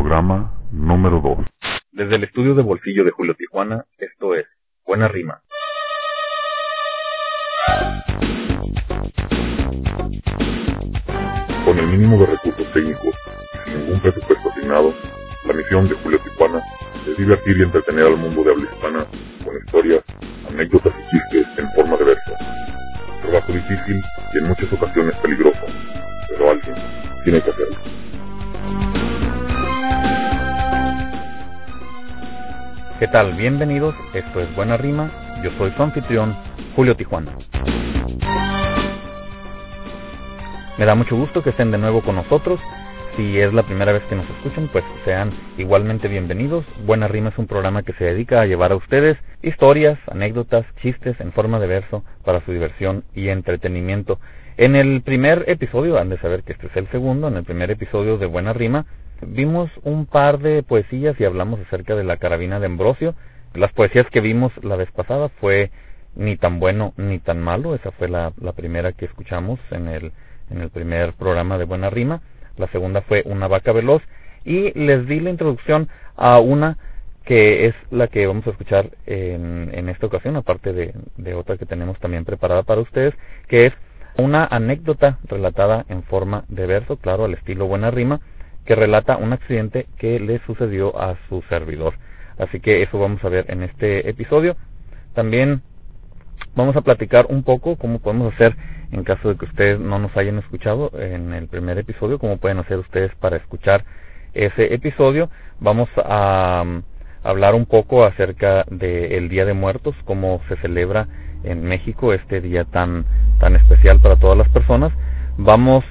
Programa número 2. Desde el estudio de bolsillo de Julio Tijuana, esto es Buena Rima. Con el mínimo de recursos técnicos y sin ningún presupuesto asignado, la misión de Julio Tijuana es divertir y entretener al mundo de habla hispana con historias, anécdotas y chistes en forma de verso. Trabajo difícil y en muchas ocasiones peligroso, pero alguien tiene que hacerlo. ¿Qué tal? Bienvenidos, esto es Buena Rima, yo soy su anfitrión, Julio Tijuana. Me da mucho gusto que estén de nuevo con nosotros. Si es la primera vez que nos escuchan, pues sean igualmente bienvenidos. Buena Rima es un programa que se dedica a llevar a ustedes historias, anécdotas, chistes en forma de verso para su diversión y entretenimiento. En el primer episodio, han de saber que este es el segundo, en el primer episodio de Buena Rima, vimos un par de poesías y hablamos acerca de la carabina de Ambrosio. Las poesías que vimos la vez pasada fue Ni tan bueno ni tan malo, esa fue la primera que escuchamos en el primer programa de Buena Rima. La segunda fue Una vaca veloz y les di la introducción a una que es la que vamos a escuchar en esta ocasión, aparte de otra que tenemos también preparada para ustedes, que es una anécdota relatada en forma de verso, claro, al estilo Buena Rima, que relata un accidente que le sucedió a su servidor. Así que eso vamos a ver en este episodio. También vamos a platicar un poco cómo podemos hacer en caso de que ustedes no nos hayan escuchado en el primer episodio, cómo pueden hacer ustedes para escuchar ese episodio. Vamos a hablar un poco acerca del Día de Muertos, cómo se celebra en México este día tan especial para todas las personas. Vamos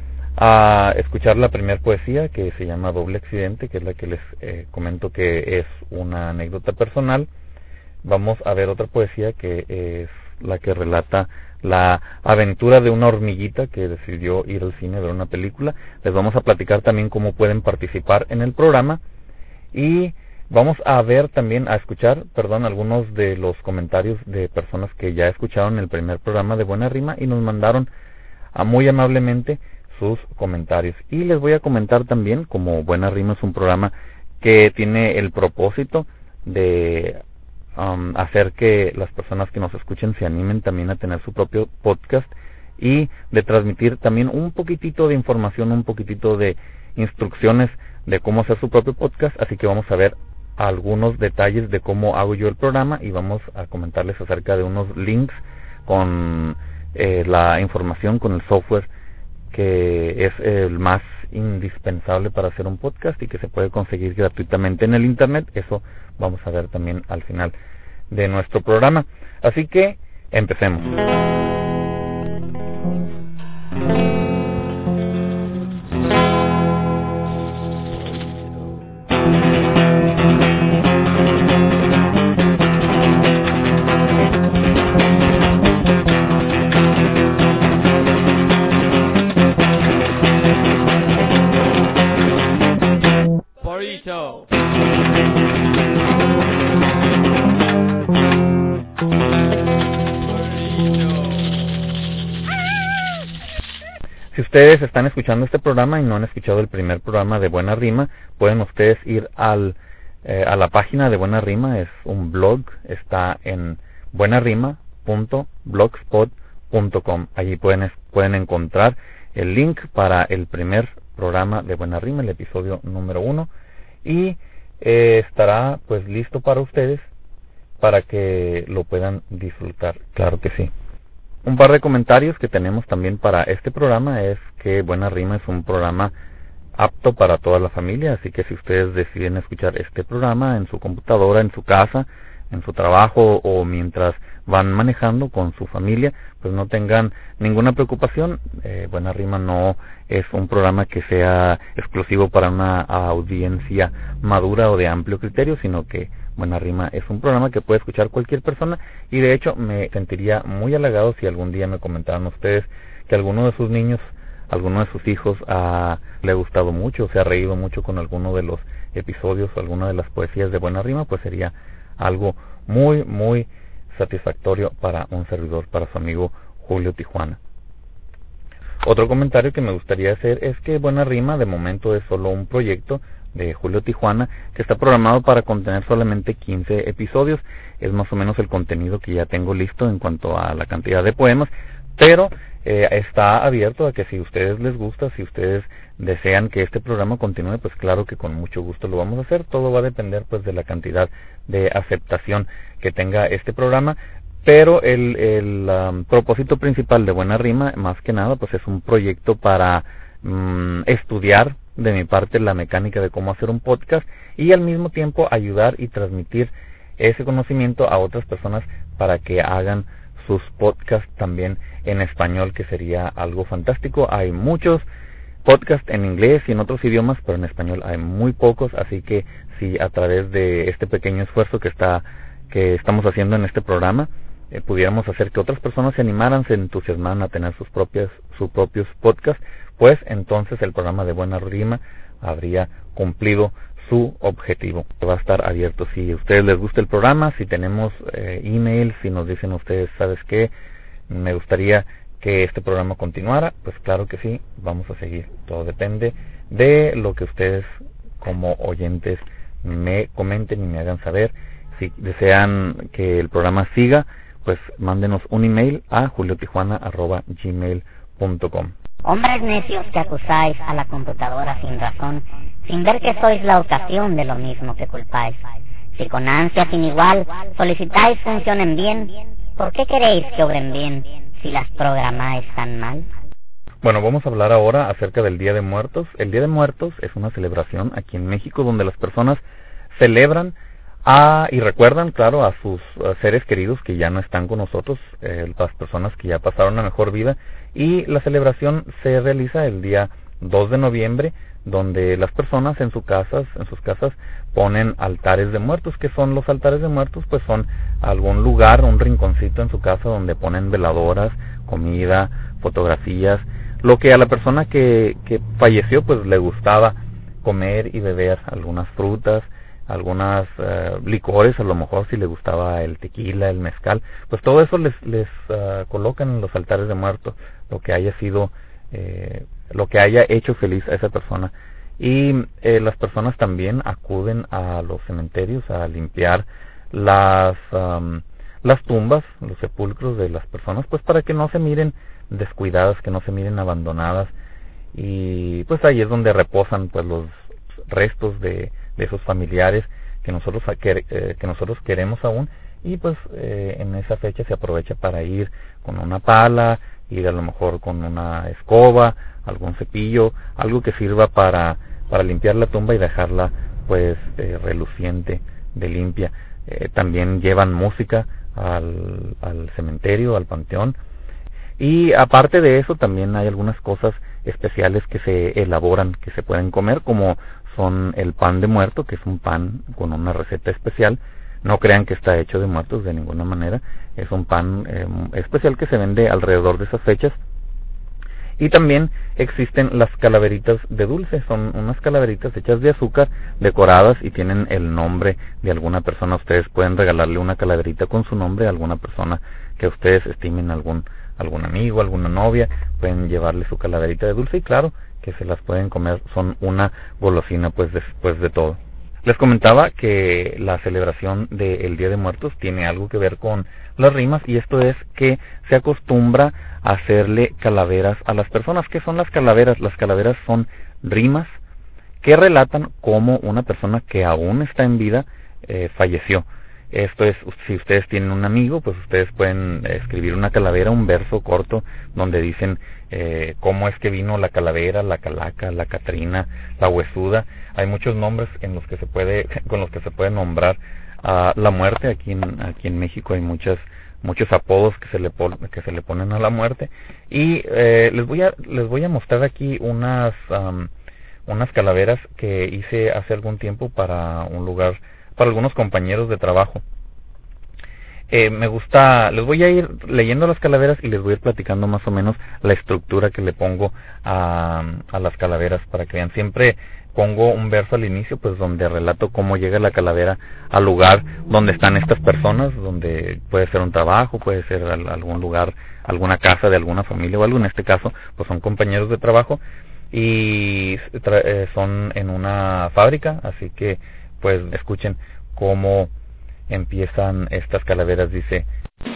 a escuchar la primera poesía que se llama Doble Accidente, que es la que les comento que es una anécdota personal. Vamos a ver otra poesía que es la que relata la aventura de una hormiguita que decidió ir al cine a ver una película. Les vamos a platicar también cómo pueden participar en el programa y vamos a ver también, a escuchar, algunos de los comentarios de personas que ya escucharon el primer programa de Buena Rima y nos mandaron muy amablemente sus comentarios. Y les voy a comentar también, como Buena Rima es un programa que tiene el propósito de hacer que las personas que nos escuchen se animen también a tener su propio podcast y de transmitir también un poquitito de información, un poquitito de instrucciones de cómo hacer su propio podcast. Así que vamos a ver algunos detalles de cómo hago yo el programa y vamos a comentarles acerca de unos links con la información, con el software que es el más indispensable para hacer un podcast y que se puede conseguir gratuitamente en el internet. Eso vamos a ver también al final de nuestro programa. Así que empecemos. Si ustedes están escuchando este programa y no han escuchado el primer programa de Buena Rima, pueden ustedes ir a la página de Buena Rima, es un blog, está en buenarima.blogspot.com. Allí pueden encontrar el link para el primer programa de Buena Rima, el episodio número 1, y estará pues listo para ustedes para que lo puedan disfrutar, claro que sí. Un par de comentarios que tenemos también para este programa es que Buena Rima es un programa apto para toda la familia, así que si ustedes deciden escuchar este programa en su computadora, en su casa, en su trabajo o mientras van manejando con su familia, pues no tengan ninguna preocupación. Buena Rima no es un programa que sea exclusivo para una audiencia madura o de amplio criterio, sino que Buena Rima es un programa que puede escuchar cualquier persona y de hecho me sentiría muy halagado si algún día me comentaran ustedes que alguno de sus niños, alguno de sus hijos le ha gustado mucho, se ha reído mucho con alguno de los episodios o alguna de las poesías de Buena Rima, pues sería algo muy, muy satisfactorio para un servidor, para su amigo Julio Tijuana. Otro comentario que me gustaría hacer es que Buena Rima de momento es solo un proyecto de Julio Tijuana, que está programado para contener solamente 15 episodios. Es más o menos el contenido que ya tengo listo en cuanto a la cantidad de poemas, pero está abierto a que si a ustedes les gusta, si ustedes desean que este programa continúe, pues claro que con mucho gusto lo vamos a hacer. Todo va a depender pues de la cantidad de aceptación que tenga este programa, pero el propósito principal de Buena Rima, más que nada, pues es un proyecto para estudiar de mi parte la mecánica de cómo hacer un podcast y al mismo tiempo ayudar y transmitir ese conocimiento a otras personas para que hagan sus podcasts también en español, que sería algo fantástico. Hay muchos podcasts en inglés y en otros idiomas, pero en español hay muy pocos, así que si a través de este pequeño esfuerzo que estamos haciendo en este programa, pudiéramos hacer que otras personas se animaran, se entusiasmaran a tener sus propios podcasts, pues entonces el programa de Buena Rima habría cumplido su objetivo. Va a estar abierto. Si a ustedes les gusta el programa, si tenemos email, si nos dicen ustedes, ¿sabes qué? Me gustaría que este programa continuara, pues claro que sí, vamos a seguir. Todo depende de lo que ustedes como oyentes me comenten y me hagan saber. Si desean que el programa siga, pues mándenos un email a juliotijuana@gmail.com. Hombres necios que acusáis a la computadora sin razón, sin ver que sois la ocasión de lo mismo que culpáis. Si con ansia sin igual solicitáis funcionen bien, ¿por qué queréis que obren bien si las programáis tan mal? Bueno, vamos a hablar ahora acerca del Día de Muertos. El Día de Muertos es una celebración aquí en México donde las personas celebran y recuerdan, claro, a sus seres queridos que ya no están con nosotros, las personas que ya pasaron a mejor vida, y la celebración se realiza el día 2 de noviembre, donde las personas en sus casas ponen altares de muertos. ¿Qué son los altares de muertos? Pues son algún lugar, un rinconcito en su casa donde ponen veladoras, comida, fotografías, lo que a la persona que falleció pues le gustaba comer y beber, algunas frutas, algunas licores, a lo mejor si le gustaba el tequila, el mezcal, pues todo eso les colocan en los altares de muertos, lo que haya sido, lo que haya hecho feliz a esa persona. Y las personas también acuden a los cementerios a limpiar las tumbas, los sepulcros de las personas, pues para que no se miren descuidadas, que no se miren abandonadas, y pues ahí es donde reposan pues los restos de esos familiares que nosotros queremos aún, y pues en esa fecha se aprovecha para ir con una pala, ir a lo mejor con una escoba, algún cepillo, algo que sirva para limpiar la tumba y dejarla pues reluciente, de limpia. También llevan música al cementerio, al panteón, y aparte de eso también hay algunas cosas especiales que se elaboran, que se pueden comer, como son el pan de muerto, que es un pan con una receta especial. No crean que está hecho de muertos de ninguna manera, es un pan especial que se vende alrededor de esas fechas. Y también existen las calaveritas de dulce, son unas calaveritas hechas de azúcar, decoradas y tienen el nombre de alguna persona. Ustedes pueden regalarle una calaverita con su nombre a alguna persona que ustedes estimen, algún amigo, alguna novia, pueden llevarle su calaverita de dulce y claro que se las pueden comer, son una golosina pues después de todo. Les comentaba que la celebración del Día de Muertos tiene algo que ver con las rimas, y esto es que se acostumbra a hacerle calaveras a las personas. ¿Qué son las calaveras? Las calaveras son rimas que relatan cómo una persona que aún está en vida falleció. Esto es, si ustedes tienen un amigo, pues ustedes pueden escribir una calavera, un verso corto, donde dicen cómo es que vino la calavera, la calaca, la catrina, la huesuda. Hay muchos nombres con los que se puede nombrar a la muerte. Aquí en México hay muchos apodos que se le ponen a la muerte. Y les voy a mostrar aquí unas calaveras que hice hace algún tiempo para algunos compañeros de trabajo. Les voy a ir leyendo las calaveras y les voy a ir platicando más o menos la estructura que le pongo a las calaveras para que vean. Siempre pongo un verso al inicio, pues donde relato cómo llega la calavera al lugar donde están estas personas, donde puede ser un trabajo, puede ser algún lugar, alguna casa de alguna familia o algo. En este caso, pues son compañeros de trabajo. y son en una fábrica, así que pues escuchen cómo empiezan estas calaveras. Dice: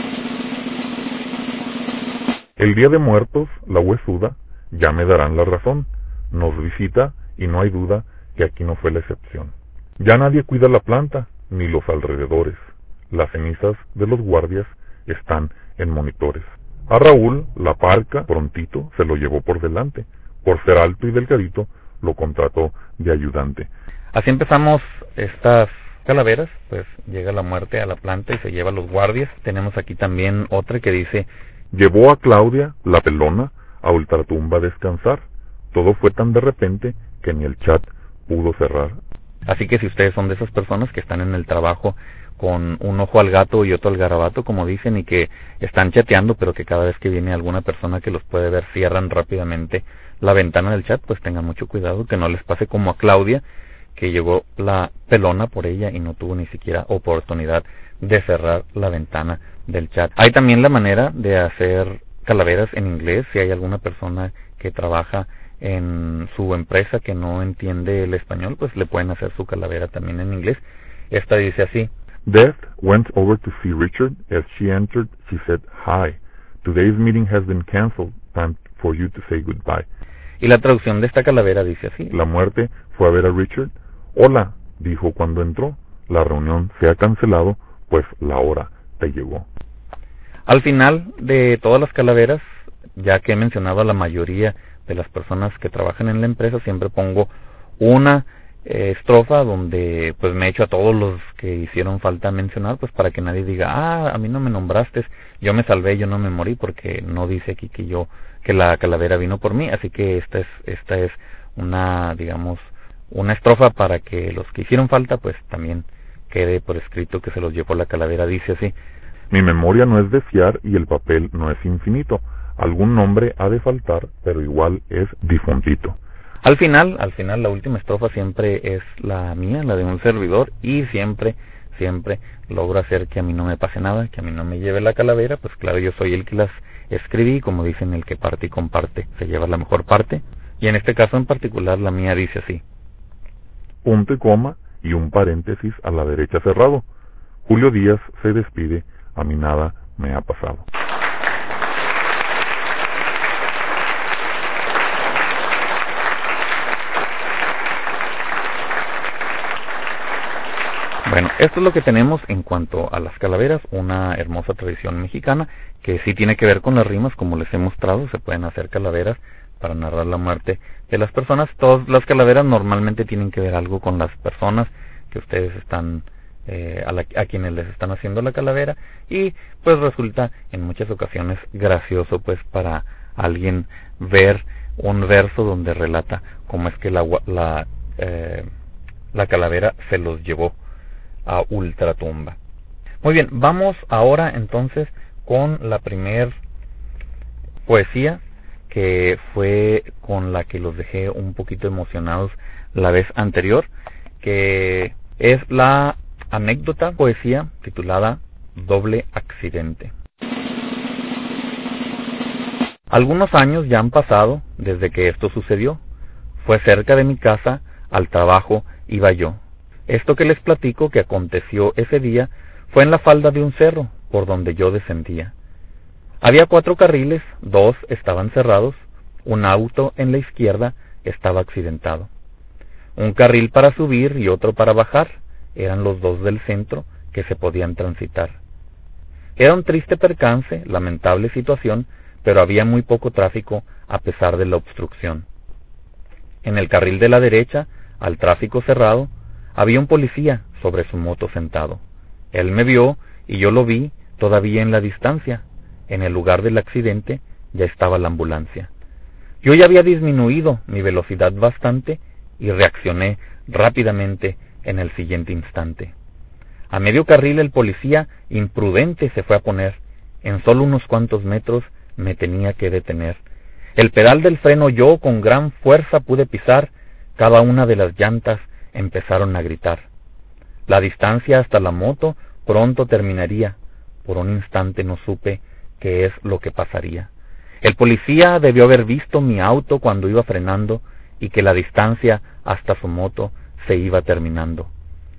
el día de muertos, la huesuda, ya me darán la razón, nos visita y no hay duda que aquí no fue la excepción. Ya nadie cuida la planta, ni los alrededores, las cenizas de los guardias están en monitores. A Raúl, la parca, prontito, se lo llevó por delante, por ser alto y delgadito, lo contrató de ayudante. Así empezamos estas calaveras, pues llega la muerte a la planta y se lleva a los guardias. Tenemos aquí también otra que dice: llevó a Claudia, la pelona, a ultratumba a descansar. Todo fue tan de repente que ni el chat pudo cerrar. Así que si ustedes son de esas personas que están en el trabajo con un ojo al gato y otro al garabato, como dicen, y que están chateando, pero que cada vez que viene alguna persona que los puede ver cierran rápidamente la ventana del chat, pues tengan mucho cuidado que no les pase como a Claudia, que llegó la pelona por ella y no tuvo ni siquiera oportunidad de cerrar la ventana del chat. Hay también la manera de hacer calaveras en inglés. Si hay alguna persona que trabaja en su empresa que no entiende el español, pues le pueden hacer su calavera también en inglés. Esta dice así: Beth went over to see Richard. As she entered, she said, "Hi, today's meeting has been canceled. Time for you to say goodbye." Y la traducción de esta calavera dice así: la muerte fue a ver a Richard. Hola, dijo cuando entró. La reunión se ha cancelado, pues la hora te llegó. Al final de todas las calaveras, ya que he mencionado a la mayoría de las personas que trabajan en la empresa, siempre pongo una estrofa donde pues me echo a todos los que hicieron falta mencionar, pues para que nadie diga: a mí no me nombraste, yo me salvé, yo no me morí, porque no dice aquí que la calavera vino por mí. Así que esta es una, digamos, una estrofa para que los que hicieron falta pues también quede por escrito que se los llevó la calavera. Dice así: mi memoria no es de fiar y el papel no es infinito. Algún nombre ha de faltar, pero igual es difuntito. Al final, la última estrofa siempre es la mía, la de un servidor, y siempre logro hacer que a mí no me pase nada, que a mí no me lleve la calavera. Pues claro, yo soy el que las escribí, como dicen, el que parte y comparte se lleva la mejor parte, y en este caso en particular la mía dice así: punto y coma y un paréntesis a la derecha cerrado. Julio Díaz se despide, a mí nada me ha pasado. Bueno, esto es lo que tenemos en cuanto a las calaveras, una hermosa tradición mexicana que sí tiene que ver con las rimas, como les he mostrado. Se pueden hacer calaveras para narrar la muerte de las personas. Todas las calaveras normalmente tienen que ver algo con las personas que ustedes están, a quienes les están haciendo la calavera, y pues resulta en muchas ocasiones gracioso pues para alguien ver un verso donde relata cómo es que la calavera se los llevó a ultratumba. Muy bien, vamos ahora entonces con la primer poesía, que fue con la que los dejé un poquito emocionados la vez anterior, que es la anécdota poesía titulada Doble Accidente. Algunos años ya han pasado desde que esto sucedió. Fue cerca de mi casa, al trabajo iba yo. Esto que les platico que aconteció ese día fue en la falda de un cerro por donde yo descendía. Había 4 carriles, 2 estaban cerrados, un auto en la izquierda estaba accidentado. Un carril para subir y otro para bajar, eran los 2 del centro que se podían transitar. Era un triste percance, lamentable situación, pero había muy poco tráfico a pesar de la obstrucción. En el carril de la derecha, al tráfico cerrado, había un policía sobre su moto sentado. Él me vio y yo lo vi todavía en la distancia. En el lugar del accidente ya estaba la ambulancia. Yo ya había disminuido mi velocidad bastante y reaccioné rápidamente en el siguiente instante. A medio carril el policía imprudente se fue a poner. En solo unos cuantos metros me tenía que detener. El pedal del freno yo con gran fuerza pude pisar. Cada una de las llantas empezaron a gritar. La distancia hasta la moto pronto terminaría. Por un instante no supe qué es lo que pasaría. El policía debió haber visto mi auto cuando iba frenando y que la distancia hasta su moto se iba terminando.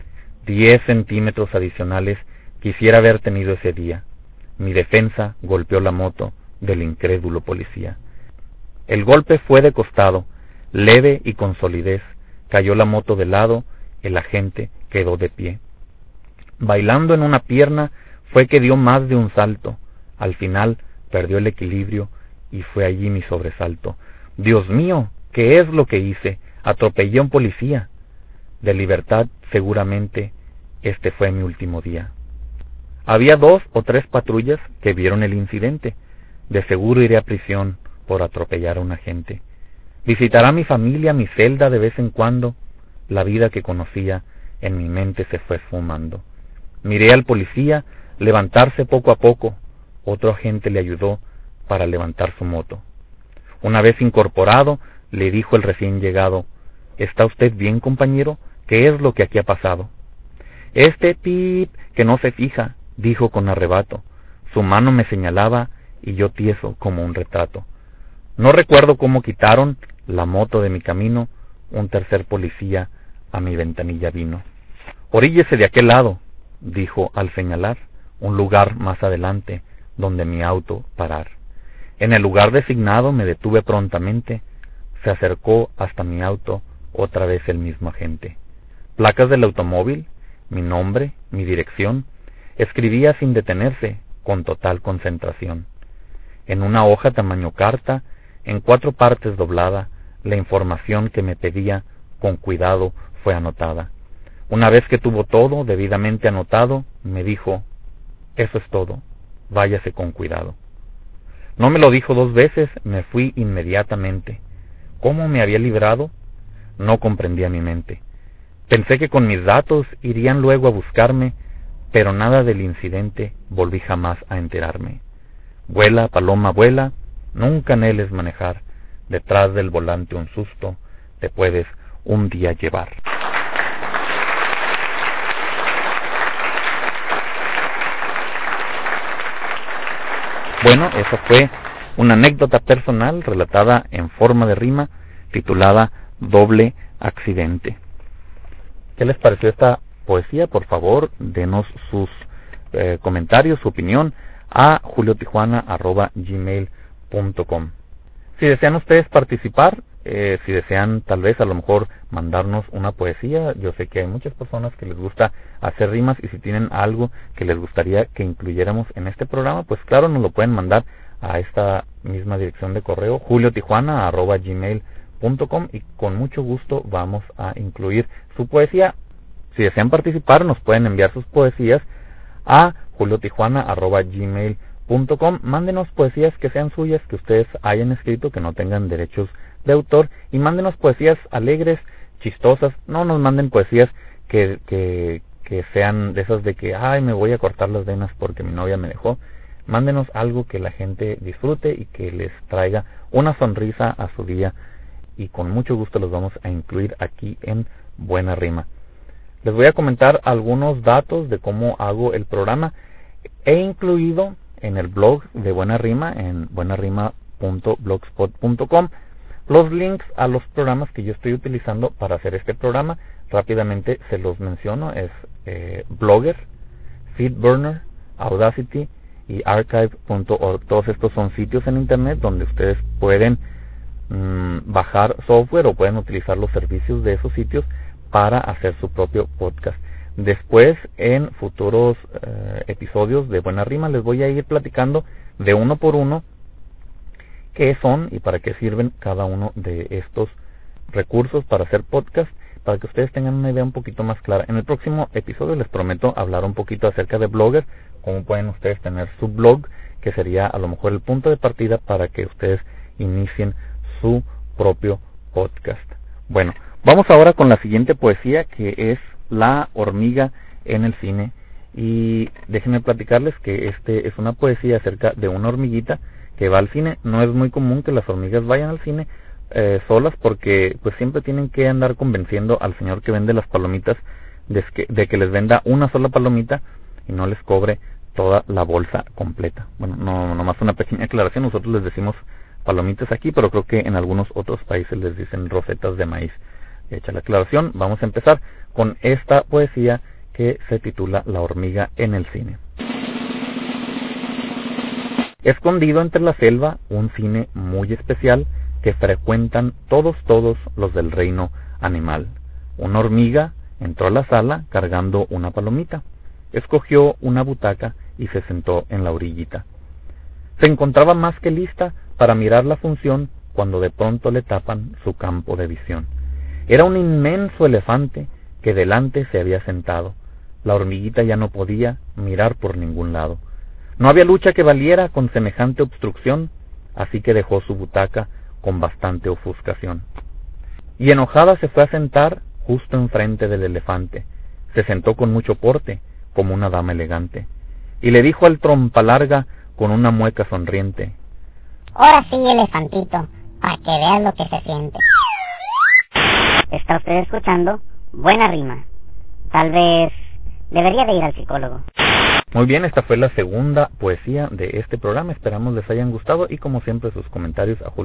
10 centímetros adicionales quisiera haber tenido ese día. Mi defensa golpeó la moto del incrédulo policía. El golpe fue de costado, leve y con solidez. Cayó la moto de lado, el agente quedó de pie. Bailando en una pierna fue que dio más de un salto. Al final perdió el equilibrio y fue allí mi sobresalto. Dios mío, ¿qué es lo que hice? Atropellé a un policía. De libertad, seguramente, este fue mi último día. Había 2 o 3 patrullas que vieron el incidente. De seguro iré a prisión por atropellar a un agente. Visitará a mi familia, mi celda de vez en cuando. La vida que conocía en mi mente se fue esfumando. Miré al policía levantarse poco a poco. Otro agente le ayudó para levantar su moto. Una vez incorporado, le dijo el recién llegado: ¿Está usted bien, compañero? ¿Qué es lo que aquí ha pasado? Este pip que no se fija, dijo con arrebato. Su mano me señalaba y yo tieso como un retrato. No recuerdo cómo quitaron la moto de mi camino. Un tercer policía a mi ventanilla vino. Oríllese de aquel lado, dijo al señalar un lugar más adelante donde mi auto parar. En el lugar designado me detuve prontamente. Se acercó hasta mi auto otra vez el mismo agente. Placas del automóvil, mi nombre, mi dirección, escribía sin detenerse, con total concentración. En una hoja tamaño carta, en 4 partes doblada, la información que me pedía con cuidado fue anotada. Una vez que tuvo todo debidamente anotado, me dijo: eso es todo, váyase con cuidado. No me lo dijo 2 veces, me fui inmediatamente. ¿Cómo me había librado? No comprendía mi mente. Pensé que con mis datos irían luego a buscarme, pero nada del incidente volví jamás a enterarme. Vuela, paloma, vuela, nunca anheles manejar, detrás del volante un susto te puedes un día llevar. Bueno, esa fue una anécdota personal relatada en forma de rima, titulada Doble Accidente. ¿Qué les pareció esta poesía? Por favor, denos sus comentarios, su opinión a juliotijuana@gmail.com. Si desean ustedes participar, si desean tal vez a lo mejor mandarnos una poesía, yo sé que hay muchas personas que les gusta hacer rimas, y si tienen algo que les gustaría que incluyéramos en este programa, pues claro, nos lo pueden mandar a esta misma dirección de correo, juliotijuana@gmail.com, y con mucho gusto vamos a incluir su poesía. Si desean participar, nos pueden enviar sus poesías a juliotijuana@gmail.com. Mándenos poesías que sean suyas, que ustedes hayan escrito, que no tengan derechos de autor, y mándenos poesías alegres, chistosas. No nos manden poesías que sean de esas de que, ay, me voy a cortar las venas porque mi novia me dejó. Mándenos algo que la gente disfrute y que les traiga una sonrisa a su día, y con mucho gusto los vamos a incluir aquí en Buena Rima. Les voy a comentar algunos datos de cómo hago el programa. He incluido en el blog de Buena Rima, en buenarima.blogspot.com, los links a los programas que yo estoy utilizando para hacer este programa. Rápidamente se los menciono: es Blogger, Feedburner, Audacity y Archive.org. Todos estos son sitios en internet donde ustedes pueden bajar software o pueden utilizar los servicios de esos sitios para hacer su propio podcast. Después, en futuros episodios de Buena Rima, les voy a ir platicando de uno por uno qué son y para qué sirven cada uno de estos recursos para hacer podcast, para que ustedes tengan una idea un poquito más clara. En el próximo episodio les prometo hablar un poquito acerca de Blogger, cómo pueden ustedes tener su blog, que sería a lo mejor el punto de partida para que ustedes inicien su propio podcast. Bueno, vamos ahora con la siguiente poesía, que es La hormiga en el cine. Y déjenme platicarles que este es una poesía acerca de una hormiguita que va al cine. No es muy común que las hormigas vayan al cine solas, porque pues siempre tienen que andar convenciendo al señor que vende las palomitas de que les venda una sola palomita y no les cobre toda la bolsa completa. Bueno, no nomás una pequeña aclaración, nosotros les decimos palomitas aquí, pero creo que en algunos otros países les dicen rosetas de maíz. Hecha la aclaración, vamos a empezar con esta poesía que se titula La hormiga en el cine. Escondido entre la selva, un cine muy especial que frecuentan todos los del reino animal. Una hormiga entró a la sala cargando una palomita. Escogió una butaca y se sentó en la orillita. Se encontraba más que lista para mirar la función cuando de pronto le tapan su campo de visión. Era un inmenso elefante que delante se había sentado. La hormiguita ya no podía mirar por ningún lado. No había lucha que valiera con semejante obstrucción, así que dejó su butaca con bastante ofuscación. Y enojada se fue a sentar justo enfrente del elefante. Se sentó con mucho porte, como una dama elegante, y le dijo al trompa larga con una mueca sonriente: Ahora sí, elefantito, para que veas lo que se siente. Está usted escuchando Buena Rima. Tal vez debería de ir al psicólogo. Muy bien, esta fue la segunda poesía de este programa. Esperamos les hayan gustado y como siempre sus comentarios a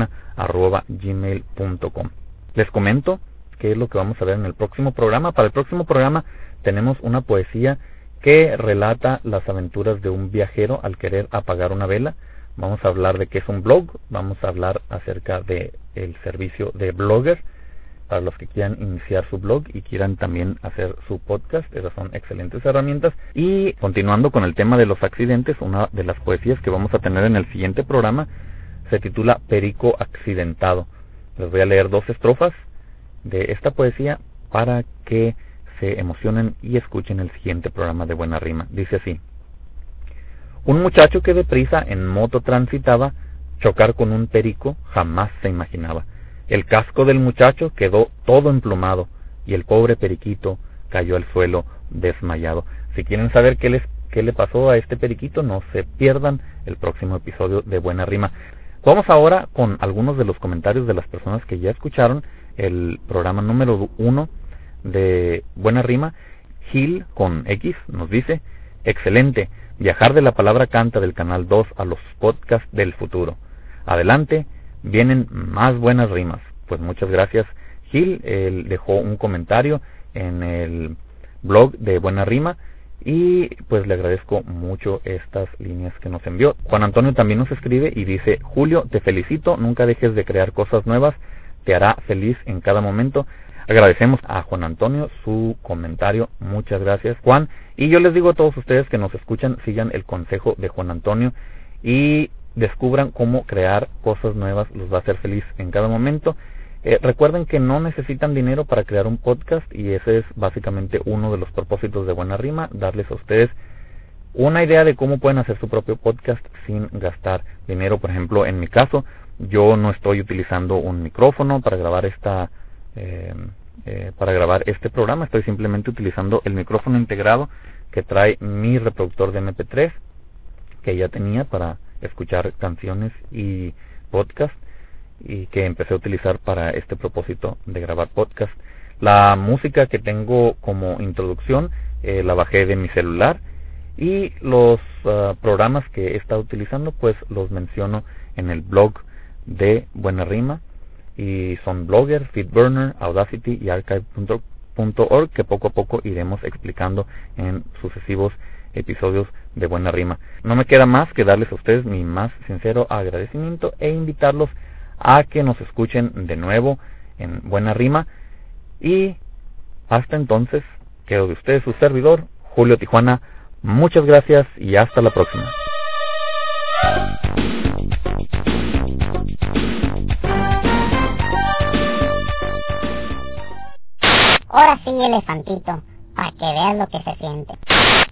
juliotijuana@gmail.com. Les comento qué es lo que vamos a ver en el próximo programa. Para el próximo programa tenemos una poesía que relata las aventuras de un viajero al querer apagar una vela. Vamos a hablar de qué es un blog, vamos a hablar acerca de el servicio de Blogger, para los que quieran iniciar su blog y quieran también hacer su podcast. Esas son excelentes herramientas. Y continuando con el tema de los accidentes, una de las poesías que vamos a tener en el siguiente programa se titula Perico Accidentado. Les voy a leer 2 estrofas de esta poesía para que se emocionen y escuchen el siguiente programa de Buena Rima. Dice así: un muchacho que deprisa en moto transitaba, chocar con un perico jamás se imaginaba. El casco del muchacho quedó todo emplumado y el pobre periquito cayó al suelo desmayado. Si quieren saber qué le pasó a este periquito, no se pierdan el próximo episodio de Buena Rima. Vamos ahora con algunos de los comentarios de las personas que ya escucharon el programa número 1 de Buena Rima. Gil con X nos dice: excelente, viajar de la palabra canta del canal 2 a los podcasts del futuro. Adelante, vienen más buenas rimas. Pues muchas gracias, Gil. Él dejó un comentario en el blog de Buena Rima y pues le agradezco mucho estas líneas que nos envió. Juan Antonio también nos escribe y dice: Julio, te felicito, nunca dejes de crear cosas nuevas, te hará feliz en cada momento. Agradecemos a Juan Antonio su comentario, muchas gracias, Juan. Y yo les digo a todos ustedes que nos escuchan, sigan el consejo de Juan Antonio y descubran cómo crear cosas nuevas, los va a hacer feliz en cada momento. Recuerden que no necesitan dinero para crear un podcast y ese es básicamente uno de los propósitos de Buena Rima, darles a ustedes una idea de cómo pueden hacer su propio podcast sin gastar dinero. Por ejemplo, en mi caso, yo no estoy utilizando un micrófono para grabar este programa, estoy simplemente utilizando el micrófono integrado que trae mi reproductor de MP3 que ya tenía para escuchar canciones y podcast y que empecé a utilizar para este propósito de grabar podcast. La música que tengo como introducción la bajé de mi celular y los programas que he estado utilizando pues los menciono en el blog de Buena Rima y son Blogger, Feedburner, Audacity y Archive.org que poco a poco iremos explicando en sucesivos episodios de Buena Rima. No me queda más que darles a ustedes mi más sincero agradecimiento e invitarlos a que nos escuchen de nuevo en Buena Rima y hasta entonces quedo de ustedes su servidor Julio Tijuana. Muchas gracias y hasta la próxima. Ahora sí, elefantito, para que veas lo que se siente.